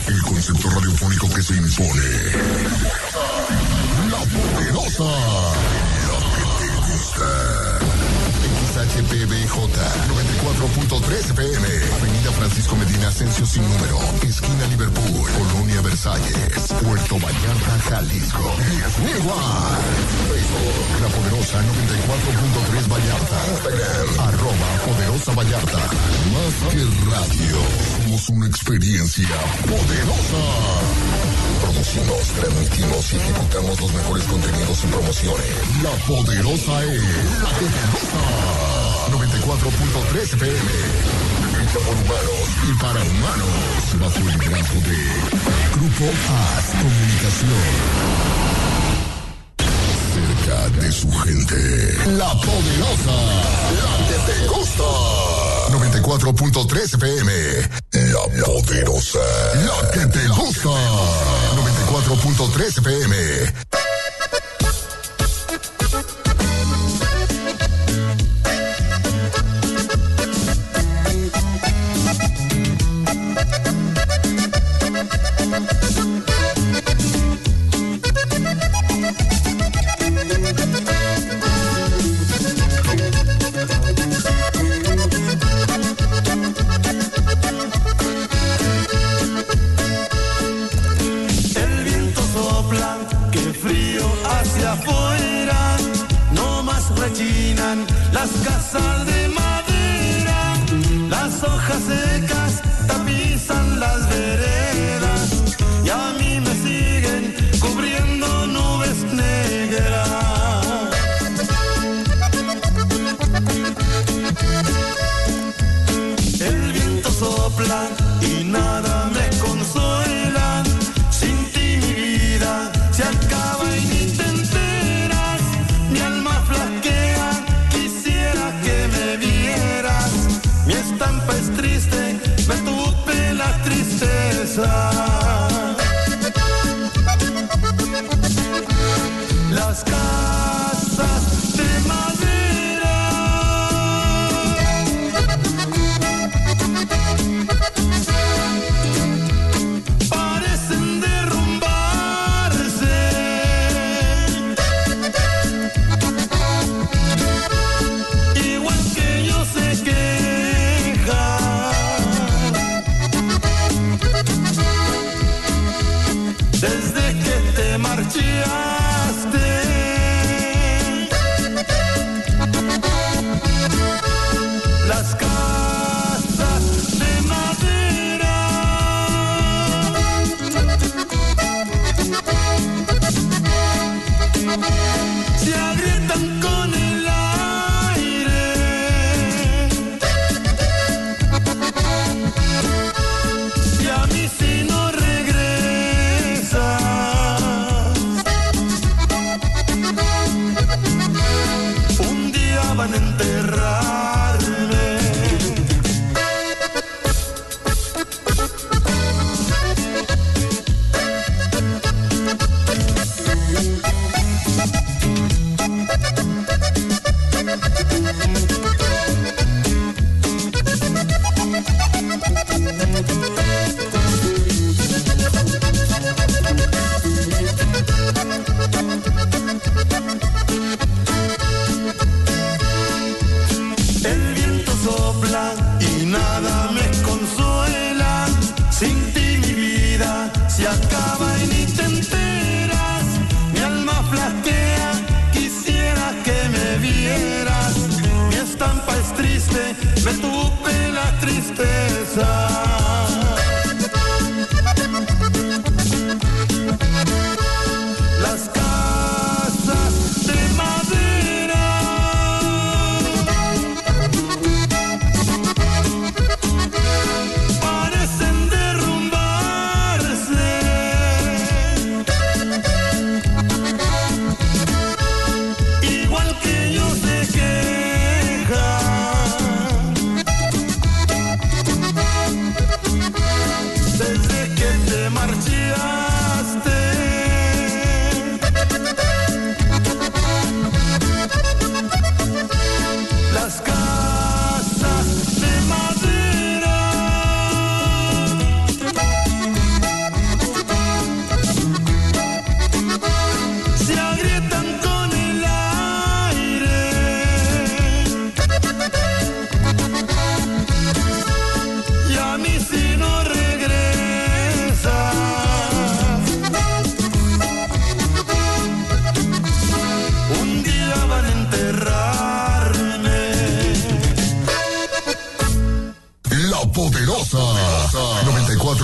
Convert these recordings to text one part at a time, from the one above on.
El concepto radiofónico que se impone. La Poderosa. La que te gusta. XHPBJ 94.3 FM. Avenida Francisco Medina Ascencio sin número. Esquina Liverpool. Colonia Versalles. Puerto Vallarta, Jalisco. 10.000 watts. Facebook. La Poderosa 94.3 Vallarta. Instagram. @Poderosa Vallarta. Más que radio. Somos una experiencia poderosa. Producimos, transmitimos y ejecutamos los mejores contenidos y promociones. La Poderosa es la que te gusta. 94.3 FM. Hecha por humanos y para humanos. Bajo el liderazgo de Grupo AS Comunicación. Cerca de su gente. La Poderosa. La que te gusta. 94.3 FM. La Poderosa. La que te gusta. 94.3 FM. Las casas de madera, las hojas secas tapizan las veredas y a mí me siguen cubriendo nubes negras. El viento sopla y nada me consuela, sin ti mi vida se acaba y ni te enteras, mi alma flaquea. Mi estampa es triste, me tupe la tristeza. Las casas de madera parecen derrumbarse. Igual que yo sé que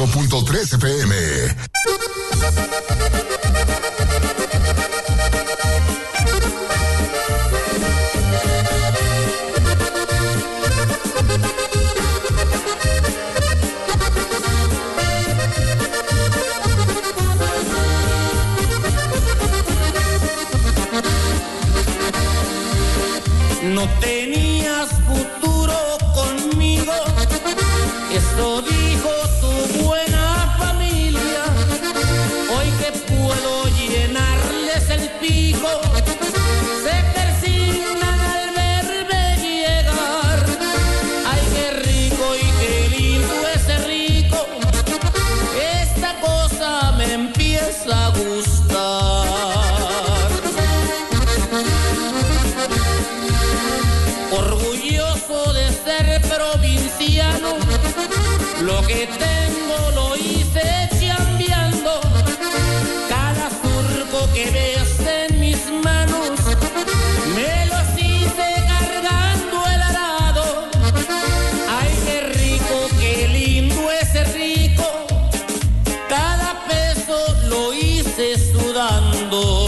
94.3 FM. No tenías futuro conmigo, eso dijo tu buena familia. Hoy que puedo llenarles el pico, se persignan al verme llegar. Ay, qué rico y qué lindo ese rico, esta cosa me empieza a gustar. Orgulloso de ser provinciano, lo que tengo lo hice chambeando. Cada surco que ves en mis manos, me los hice cargando el arado. Ay, qué rico, qué lindo ese rico, cada peso lo hice sudando.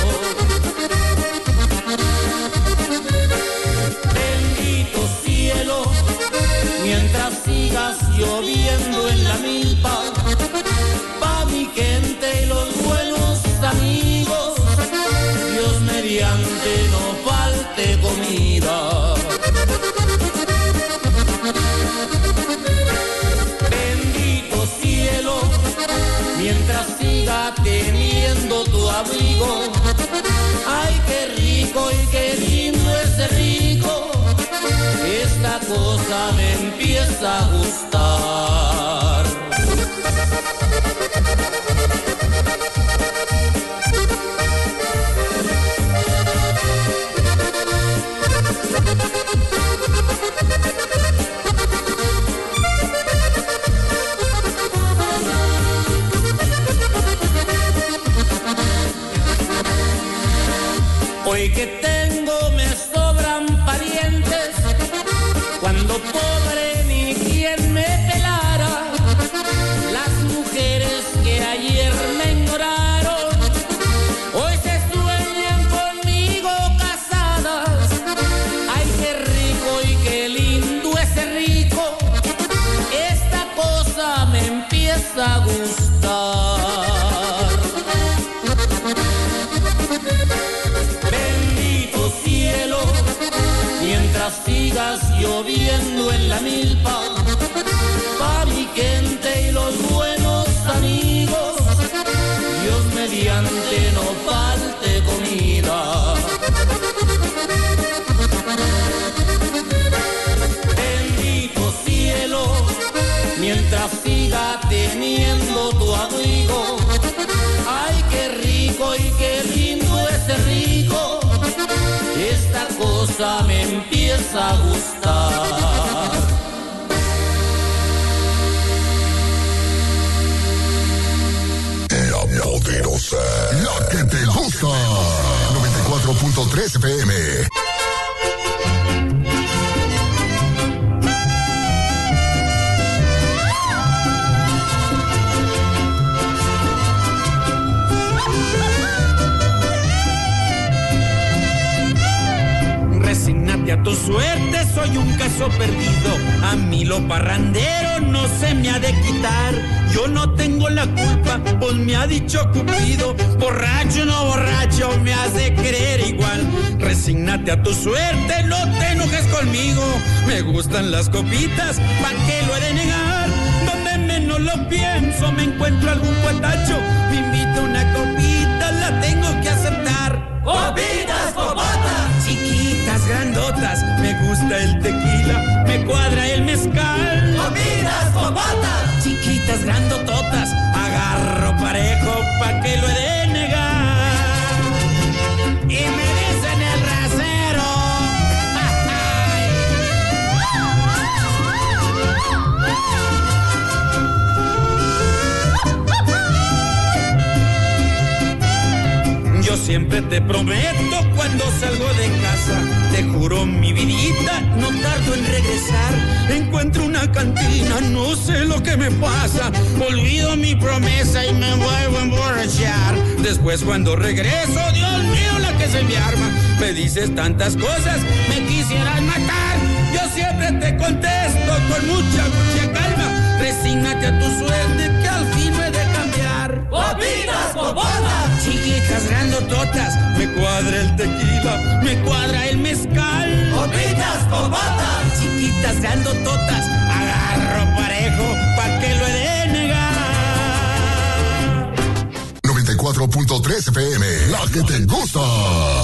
Mientras sigas lloviendo en la milpa, pa' mi gente y los buenos amigos, Dios mediante no falte comida. Bendito cielo, mientras siga teniendo tu abrigo, ay, qué rico y qué lindo ese rico, esta cosa me empieza a gustar. Hoy que tengo me sobran parientes, cuando pobre ni quien me pelara. Las mujeres que ayer me ignoraron, hoy se sueñan conmigo casadas. Ay, qué rico y qué lindo ese rico, esta cosa me empieza a gustar. Bendito cielo, mientras sigas lloviendo en la milpa, pa' mi gente y los buenos amigos, Dios mediante no falte comida. Bendito cielo, mientras siga teniendo tu abrigo, ay, qué rico y qué lindo ese rico, esta cosa me empieza a gustar. La poderosa, la que te gusta. 94.3 FM. Resígnate a tu suerte, soy un caso perdido. A mí lo parrandero no se me ha de quitar. Yo no tengo la culpa, pues me ha dicho Cupido. Borracho no borracho, me has de querer igual. Resígnate a tu suerte, no te enojes conmigo. Me gustan las copitas, ¿pa' qué lo he de negar? Donde menos lo pienso, me encuentro algún cuatacho. Me invita una copita, la tengo que aceptar. ¡Copitas, copotas! Chiquitas, grandotas, me gusta el tequila, me cuadra el mezcal. ¡Copitas, copotas! Chiquitas, grandototas, agarro parejo, ¿pa' qué lo he de negar? Y me dicen el rasero. Yo siempre te prometo cuando salgo de casa, te juro mi vidita, no tardo en regresar. Encuentro una cantina, no sé lo que me pasa, olvido mi promesa y me vuelvo a emborrachar. Después cuando regreso, Dios mío, la que se me arma. Me dices tantas cosas, me quisieras matar. Yo siempre te contesto con mucha calma. Resígnate a tu suerte que al fin me he de cambiar. ¡Papitas, popotas! Chiquitas grandototas, me cuadra el tequila, me cuadra el mezcal. ¡Papitas, popotas! Chiquitas grandototas, agarro parejo, ¿pa' qué lo he de negar? 94.3 FM, la que te gusta.